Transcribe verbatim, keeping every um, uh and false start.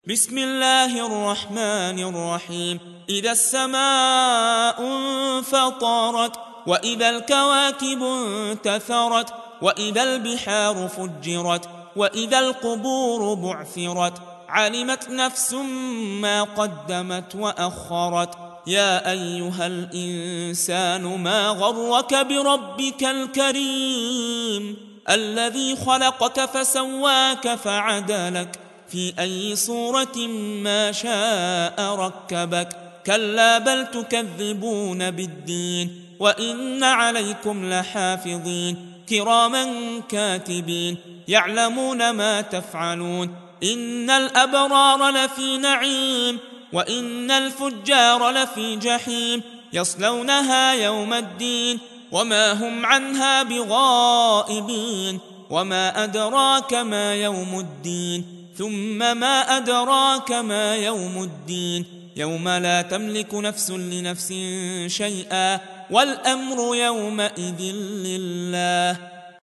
بسم الله الرحمن الرحيم. إذا السماء انفطرت وإذا الكواكب انتثرت وإذا البحار فجرت وإذا القبور بعثرت علمت نفس ما قدمت وأخرت. يا أيها الإنسان ما غرك بربك الكريم الذي خلقك فسواك فعدلك في أي صورة ما شاء ركبك. كلا بل تكذبون بالدين وإن عليكم لحافظين كراما كاتبين يعلمون ما تفعلون. إن الأبرار لفي نعيم وإن الفجار لفي جحيم يصلونها يوم الدين وما هم عنها بغائبين. وما أدراك ما يوم الدين ثم ما أدراك ما يوم الدين يوم لا تملك نفس لنفس شيئا والأمر يومئذ لله.